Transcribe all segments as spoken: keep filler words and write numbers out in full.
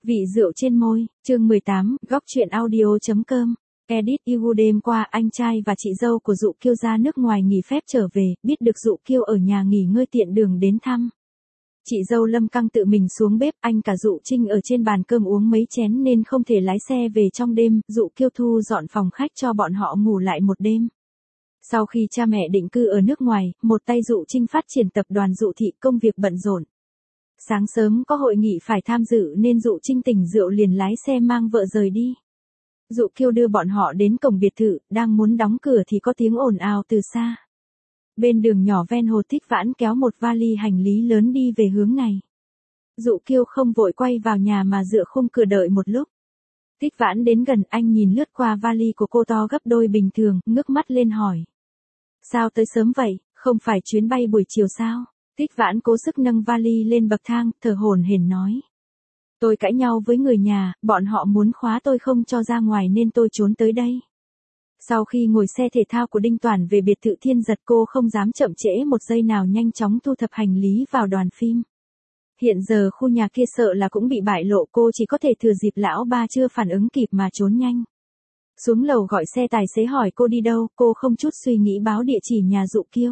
Vị rượu trên môi, chương mười tám, góc truyện audio.com. Edit Igu đêm qua anh trai và chị dâu của Dụ Kiêu ra nước ngoài nghỉ phép trở về, biết được Dụ Kiêu ở nhà nghỉ ngơi tiện đường đến thăm. Chị dâu Lâm Căng tự mình xuống bếp, anh cả Dụ Trinh ở trên bàn cơm uống mấy chén nên không thể lái xe về trong đêm, Dụ Kiêu thu dọn phòng khách cho bọn họ ngủ lại một đêm. Sau khi cha mẹ định cư ở nước ngoài, một tay Dụ Trinh phát triển tập đoàn Dụ Thị, công việc bận rộn. Sáng sớm có hội nghị phải tham dự nên Dụ Trinh tỉnh rượu liền lái xe mang vợ rời đi. Dụ Kiêu đưa bọn họ đến cổng biệt thự, đang muốn đóng cửa thì có tiếng ồn ào từ xa. Bên đường nhỏ ven hồ Thích Vãn kéo một vali hành lý lớn đi về hướng này. Dụ Kiêu không vội quay vào nhà mà dựa khung cửa đợi một lúc. Thích Vãn đến gần, anh nhìn lướt qua vali của cô to gấp đôi bình thường, ngước mắt lên hỏi. Sao tới sớm vậy, không phải chuyến bay buổi chiều sao? Thích Vãn cố sức nâng vali lên bậc thang, thở hổn hển nói. Tôi cãi nhau với người nhà, bọn họ muốn khóa tôi không cho ra ngoài nên tôi trốn tới đây. Sau khi ngồi xe thể thao của Đinh Toản về biệt thự Thiên Giật, cô không dám chậm trễ một giây nào, nhanh chóng thu thập hành lý vào đoàn phim. Hiện giờ khu nhà kia sợ là cũng bị bại lộ, cô chỉ có thể thừa dịp lão ba chưa phản ứng kịp mà trốn nhanh. Xuống lầu gọi xe, tài xế hỏi cô đi đâu, cô không chút suy nghĩ báo địa chỉ nhà Dụ Kiêu.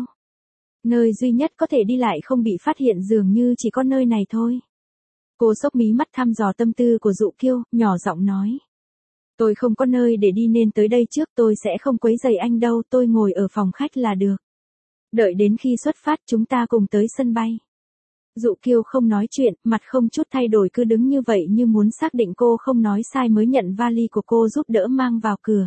Nơi duy nhất có thể đi lại không bị phát hiện dường như chỉ có nơi này thôi. Cô xốc mí mắt thăm dò tâm tư của Dụ Kiêu, nhỏ giọng nói. Tôi không có nơi để đi nên tới đây trước, tôi sẽ không quấy rầy anh đâu, tôi ngồi ở phòng khách là được. Đợi đến khi xuất phát chúng ta cùng tới sân bay. Dụ Kiêu không nói chuyện, mặt không chút thay đổi cứ đứng như vậy như muốn xác định cô không nói sai mới nhận vali của cô giúp đỡ mang vào cửa.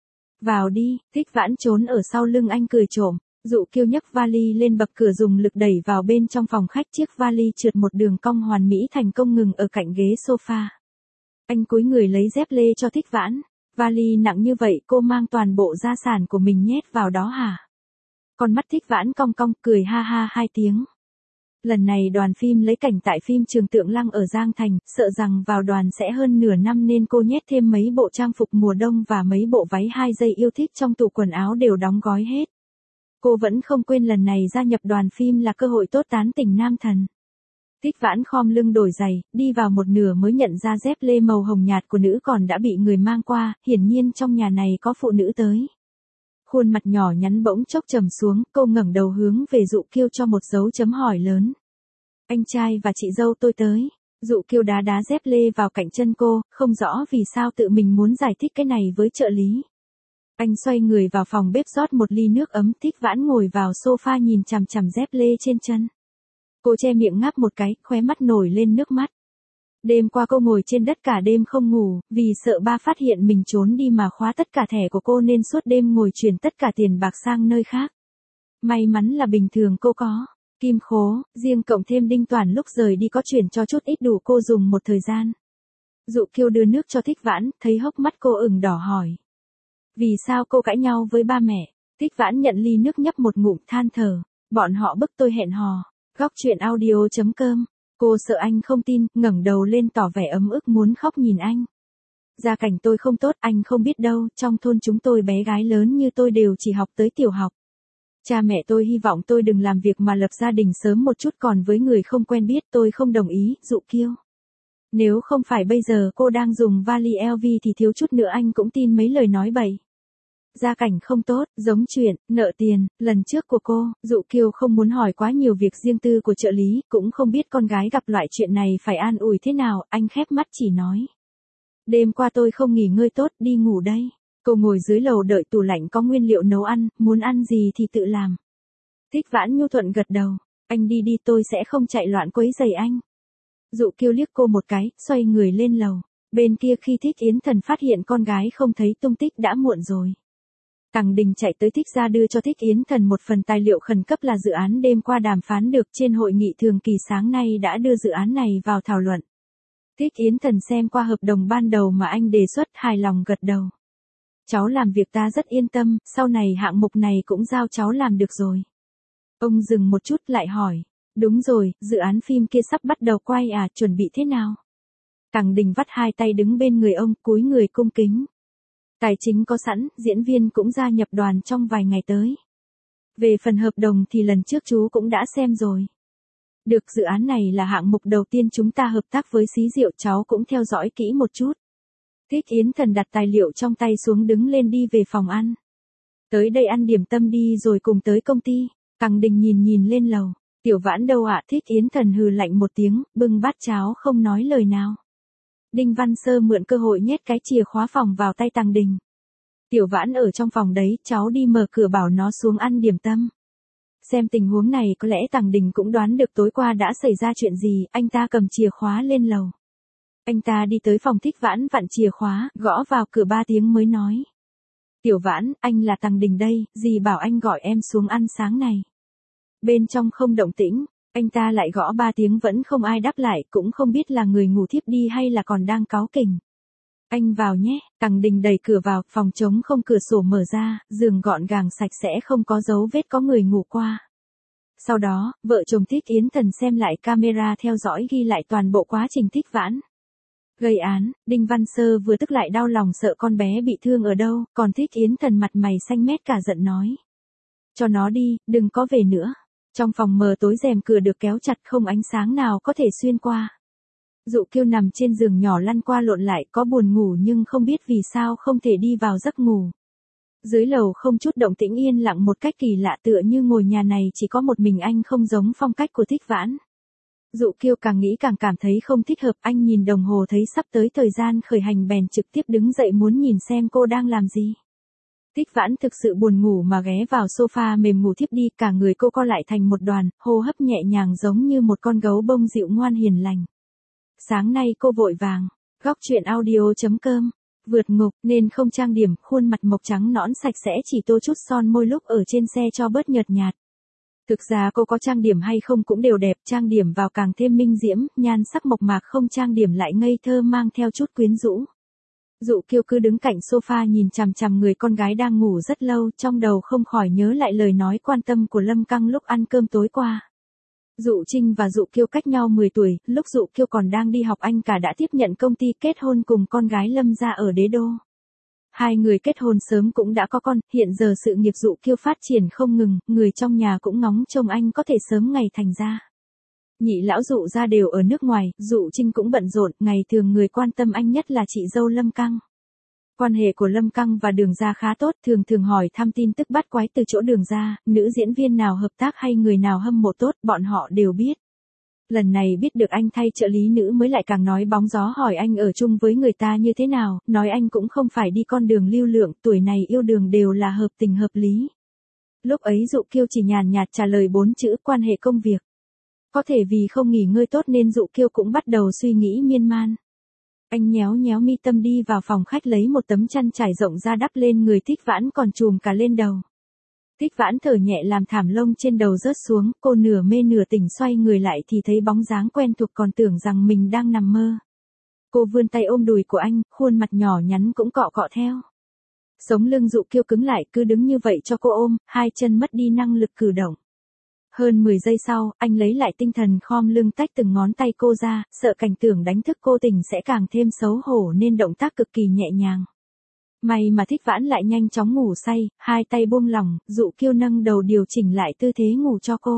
Vào đi, Thích Vãn trốn ở sau lưng anh cười trộm. Dụ Kiêu nhấc vali lên bậc cửa dùng lực đẩy vào bên trong phòng khách, chiếc vali trượt một đường cong hoàn mỹ thành công ngừng ở cạnh ghế sofa. Anh cúi người lấy dép lê cho Thích Vãn. Vali nặng như vậy cô mang toàn bộ gia sản của mình nhét vào đó hả? Con mắt Thích Vãn cong cong cười ha ha hai tiếng. Lần này đoàn phim lấy cảnh tại phim trường Tượng Lăng ở Giang Thành, sợ rằng vào đoàn sẽ hơn nửa năm nên cô nhét thêm mấy bộ trang phục mùa đông và mấy bộ váy hai dây yêu thích trong tủ quần áo đều đóng gói hết. Cô vẫn không quên lần này gia nhập đoàn phim là cơ hội tốt tán tỉnh nam thần. Thích Vãn khom lưng đổi giày, đi vào một nửa mới nhận ra dép lê màu hồng nhạt của nữ còn đã bị người mang qua, hiển nhiên trong nhà này có phụ nữ tới. Khuôn mặt nhỏ nhắn bỗng chốc trầm xuống, cô ngẩng đầu hướng về Dụ Kiêu cho một dấu chấm hỏi lớn. Anh trai và chị dâu tôi tới. Dụ Kiêu đá đá dép lê vào cạnh chân cô, không rõ vì sao tự mình muốn giải thích cái này với trợ lý. Anh xoay người vào phòng bếp rót một ly nước ấm, Thích Vãn ngồi vào sofa nhìn chằm chằm dép lê trên chân. Cô che miệng ngáp một cái, khóe mắt nổi lên nước mắt. Đêm qua cô ngồi trên đất cả đêm không ngủ, vì sợ ba phát hiện mình trốn đi mà khóa tất cả thẻ của cô nên suốt đêm ngồi chuyển tất cả tiền bạc sang nơi khác. May mắn là bình thường cô có kim khố, riêng cộng thêm Đinh Toản lúc rời đi có chuyển cho chút ít đủ cô dùng một thời gian. Dụ Kiêu đưa nước cho Thích Vãn, thấy hốc mắt cô ửng đỏ hỏi. Vì sao cô cãi nhau với ba mẹ? Thích Vãn nhận ly nước nhấp một ngụm than thở. Bọn họ bức tôi hẹn hò. Góc truyện audio.com. Cô sợ anh không tin, ngẩng đầu lên tỏ vẻ ấm ức muốn khóc nhìn anh. Gia cảnh tôi không tốt, anh không biết đâu, trong thôn chúng tôi bé gái lớn như tôi đều chỉ học tới tiểu học. Cha mẹ tôi hy vọng tôi đừng làm việc mà lập gia đình sớm một chút, còn với người không quen biết tôi không đồng ý. Dụ Kiêu. Nếu không phải bây giờ cô đang dùng vali lờ vê thì thiếu chút nữa anh cũng tin mấy lời nói bậy. Gia cảnh không tốt, giống chuyện, nợ tiền, lần trước của cô. Dụ Kiêu không muốn hỏi quá nhiều việc riêng tư của trợ lý, cũng không biết con gái gặp loại chuyện này phải an ủi thế nào, anh khép mắt chỉ nói. Đêm qua tôi không nghỉ ngơi tốt, đi ngủ đây. Cô ngồi dưới lầu đợi tủ lạnh có nguyên liệu nấu ăn, muốn ăn gì thì tự làm. Thích Vãn nhu thuận gật đầu, anh đi đi, tôi sẽ không chạy loạn quấy rầy anh. Dụ Kiêu liếc cô một cái, xoay người lên lầu. Bên kia khi Thích Yến Thần phát hiện con gái không thấy tung tích đã muộn rồi. Tằng Đình chạy tới Thích gia đưa cho Thích Yến Thần một phần tài liệu khẩn cấp là dự án đêm qua đàm phán được trên hội nghị thường kỳ sáng nay đã đưa dự án này vào thảo luận. Thích Yến Thần xem qua hợp đồng ban đầu mà anh đề xuất, hài lòng gật đầu. Cháu làm việc ta rất yên tâm, sau này hạng mục này cũng giao cháu làm được rồi. Ông dừng một chút lại hỏi. Đúng rồi, dự án phim kia sắp bắt đầu quay à, chuẩn bị thế nào? Tằng Đình vắt hai tay đứng bên người ông, cúi người cung kính. Tài chính có sẵn, diễn viên cũng gia nhập đoàn trong vài ngày tới. Về phần hợp đồng thì lần trước chú cũng đã xem rồi. Được, dự án này là hạng mục đầu tiên chúng ta hợp tác với xí rượu, cháu cũng theo dõi kỹ một chút. Thích Yến Thần đặt tài liệu trong tay xuống đứng lên đi về phòng ăn. Tới đây ăn điểm tâm đi rồi cùng tới công ty. Cằng Đình nhìn nhìn lên lầu. Tiểu Vãn đâu ạ? Thích Yến Thần hừ lạnh một tiếng, bưng bát cháo không nói lời nào. Đinh Văn Sơ mượn cơ hội nhét cái chìa khóa phòng vào tay Tằng Đình. Tiểu Vãn ở trong phòng đấy, cháu đi mở cửa bảo nó xuống ăn điểm tâm. Xem tình huống này có lẽ Tằng Đình cũng đoán được tối qua đã xảy ra chuyện gì, anh ta cầm chìa khóa lên lầu. Anh ta đi tới phòng Thích Vãn vặn chìa khóa, gõ vào cửa ba tiếng mới nói. Tiểu Vãn, anh là Tằng Đình đây, dì bảo anh gọi em xuống ăn sáng này. Bên trong không động tĩnh, anh ta lại gõ ba tiếng vẫn không ai đáp lại, cũng không biết là người ngủ thiếp đi hay là còn đang cáu kỉnh. Anh vào nhé, Tằng Đình đẩy cửa vào, phòng trống không, cửa sổ mở ra, giường gọn gàng sạch sẽ không có dấu vết có người ngủ qua. Sau đó, vợ chồng Thích Yến Thần xem lại camera theo dõi ghi lại toàn bộ quá trình Thích Vãn gây án. Đinh Văn Sơ vừa tức lại đau lòng sợ con bé bị thương ở đâu, còn Thích Yến Thần mặt mày xanh mét cả giận nói. Cho nó đi, đừng có về nữa. Trong phòng mờ tối rèm cửa được kéo chặt không ánh sáng nào có thể xuyên qua. Dụ Kiêu nằm trên giường nhỏ lăn qua lộn lại có buồn ngủ nhưng không biết vì sao không thể đi vào giấc ngủ. Dưới lầu không chút động tĩnh yên lặng một cách kỳ lạ tựa như ngôi nhà này chỉ có một mình anh không giống phong cách của Thích Vãn. Dụ Kiêu càng nghĩ càng cảm thấy không thích hợp, anh nhìn đồng hồ thấy sắp tới thời gian khởi hành bèn trực tiếp đứng dậy muốn nhìn xem cô đang làm gì. Thích Vãn thực sự buồn ngủ mà ghé vào sofa mềm ngủ thiếp đi, cả người cô co lại thành một đoàn, hô hấp nhẹ nhàng giống như một con gấu bông dịu ngoan hiền lành. Sáng nay cô vội vàng, góc truyện audio chấm com, vượt ngục nên không trang điểm, khuôn mặt mộc trắng nõn sạch sẽ chỉ tô chút son môi lúc ở trên xe cho bớt nhợt nhạt. Thực ra cô có trang điểm hay không cũng đều đẹp, trang điểm vào càng thêm minh diễm, nhan sắc mộc mạc, không trang điểm lại ngây thơ mang theo chút quyến rũ. Dụ Kiêu cứ đứng cạnh sofa nhìn chằm chằm người con gái đang ngủ rất lâu, trong đầu không khỏi nhớ lại lời nói quan tâm của Lâm Căng lúc ăn cơm tối qua. Dụ Trinh và Dụ Kiêu cách nhau mười tuổi, lúc Dụ Kiêu còn đang đi học anh cả đã tiếp nhận công ty, kết hôn cùng con gái Lâm gia ở Đế Đô. Hai người kết hôn sớm cũng đã có con, hiện giờ sự nghiệp Dụ Kiêu phát triển không ngừng, người trong nhà cũng ngóng trông anh có thể sớm ngày thành gia. Nhị lão Dụ gia đều ở nước ngoài, Dụ Trinh cũng bận rộn, ngày thường người quan tâm anh nhất là chị dâu Lâm Căng. Quan hệ của Lâm Căng và Đường gia khá tốt, thường thường hỏi thăm tin tức bắt quái từ chỗ Đường gia, nữ diễn viên nào hợp tác hay người nào hâm mộ tốt, bọn họ đều biết. Lần này biết được anh thay trợ lý nữ mới lại càng nói bóng gió, hỏi anh ở chung với người ta như thế nào, nói anh cũng không phải đi con đường lưu lượng, tuổi này yêu Đường đều là hợp tình hợp lý. Lúc ấy Dụ Kiêu chỉ nhàn nhạt trả lời bốn chữ quan hệ công việc. Có thể vì không nghỉ ngơi tốt nên Dụ Kiêu cũng bắt đầu suy nghĩ miên man. Anh nhéo nhéo mi tâm đi vào phòng khách lấy một tấm chăn trải rộng ra đắp lên người Thích Vãn còn trùm cả lên đầu. Thích Vãn thở nhẹ làm thảm lông trên đầu rớt xuống, cô nửa mê nửa tỉnh xoay người lại thì thấy bóng dáng quen thuộc còn tưởng rằng mình đang nằm mơ. Cô vươn tay ôm đùi của anh, khuôn mặt nhỏ nhắn cũng cọ cọ theo. Sống lưng Dụ Kiêu cứng lại, cứ đứng như vậy cho cô ôm, hai chân mất đi năng lực cử động. Hơn mười giây sau, anh lấy lại tinh thần khom lưng tách từng ngón tay cô ra, sợ cảnh tưởng đánh thức cô tỉnh sẽ càng thêm xấu hổ nên động tác cực kỳ nhẹ nhàng. May mà Thích Vãn lại nhanh chóng ngủ say, hai tay buông lỏng, Dụ Kiêu nâng đầu điều chỉnh lại tư thế ngủ cho cô.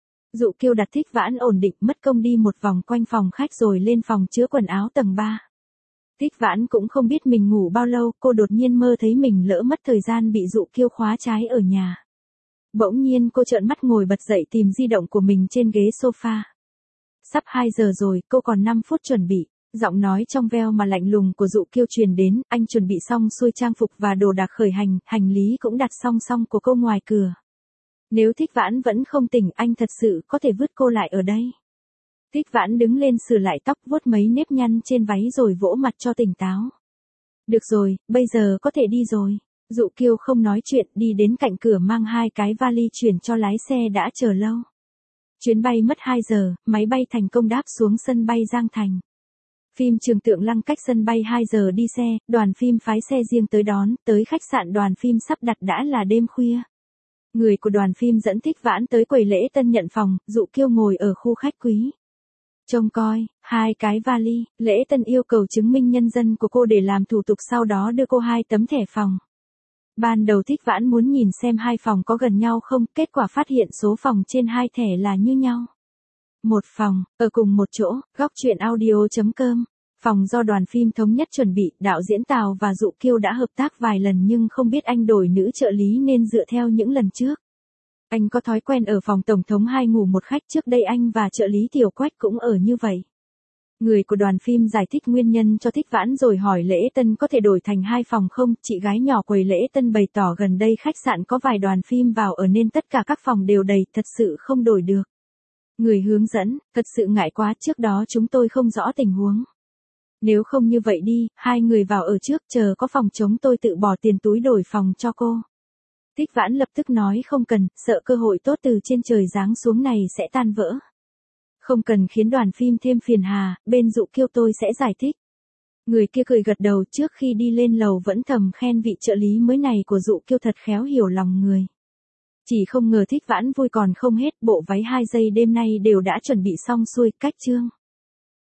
Dụ Kiêu đặt Thích Vãn ổn định, mất công đi một vòng quanh phòng khách rồi lên phòng chứa quần áo tầng ba. Thích Vãn cũng không biết mình ngủ bao lâu, cô đột nhiên mơ thấy mình lỡ mất thời gian bị Dụ Kiêu khóa trái ở nhà. Bỗng nhiên cô trợn mắt ngồi bật dậy tìm di động của mình trên ghế sofa. Sắp hai giờ rồi, cô còn năm phút chuẩn bị. Giọng nói trong veo mà lạnh lùng của Dụ Kiêu truyền đến, anh chuẩn bị xong xuôi trang phục và đồ đạc khởi hành, hành lý cũng đặt song song của cô ngoài cửa. Nếu Thích Vãn vẫn không tỉnh, anh thật sự có thể vứt cô lại ở đây. Thích Vãn đứng lên sửa lại tóc, vuốt mấy nếp nhăn trên váy rồi vỗ mặt cho tỉnh táo. Được rồi, bây giờ có thể đi rồi. Dụ Kiêu không nói chuyện, đi đến cạnh cửa mang hai cái vali chuyển cho lái xe đã chờ lâu. Chuyến bay mất hai giờ, máy bay thành công đáp xuống sân bay Giang Thành. Phim Trường Tượng Lăng cách sân bay hai giờ đi xe, đoàn phim phái xe riêng tới đón, tới khách sạn đoàn phim sắp đặt đã là đêm khuya. Người của đoàn phim dẫn Thích Vãn tới quầy lễ tân nhận phòng, Dụ Kiêu ngồi ở khu khách quý. Trông coi, hai cái vali, lễ tân yêu cầu chứng minh nhân dân của cô để làm thủ tục sau đó đưa cô hai tấm thẻ phòng. Ban đầu Thích Vãn muốn nhìn xem hai phòng có gần nhau không, kết quả phát hiện số phòng trên hai thẻ là như nhau. Một phòng, ở cùng một chỗ, góc chuyện audio.com. Phòng do đoàn phim thống nhất chuẩn bị, đạo diễn Tào và Dụ Kiêu đã hợp tác vài lần nhưng không biết anh đổi nữ trợ lý nên dựa theo những lần trước. Anh có thói quen ở phòng tổng thống hai ngủ một khách, trước đây anh và trợ lý Tiểu Quách cũng ở như vậy. Người của đoàn phim giải thích nguyên nhân cho Thích Vãn rồi hỏi Lễ Tân có thể đổi thành hai phòng không, chị gái nhỏ quầy Lễ Tân bày tỏ gần đây khách sạn có vài đoàn phim vào ở nên tất cả các phòng đều đầy, thật sự không đổi được. Người hướng dẫn, thật sự ngại quá, trước đó chúng tôi không rõ tình huống. Nếu không như vậy đi, hai người vào ở trước, chờ có phòng trống tôi tự bỏ tiền túi đổi phòng cho cô. Thích Vãn lập tức nói không cần, sợ cơ hội tốt từ trên trời giáng xuống này sẽ tan vỡ. Không cần khiến đoàn phim thêm phiền hà, bên Dụ Kiêu tôi sẽ giải thích. Người kia cười gật đầu, trước khi đi lên lầu vẫn thầm khen vị trợ lý mới này của Dụ Kiêu thật khéo hiểu lòng người. Chỉ không ngờ Thích Vãn vui còn không hết, bộ váy hai giây đêm nay đều đã chuẩn bị xong xuôi, cách chương.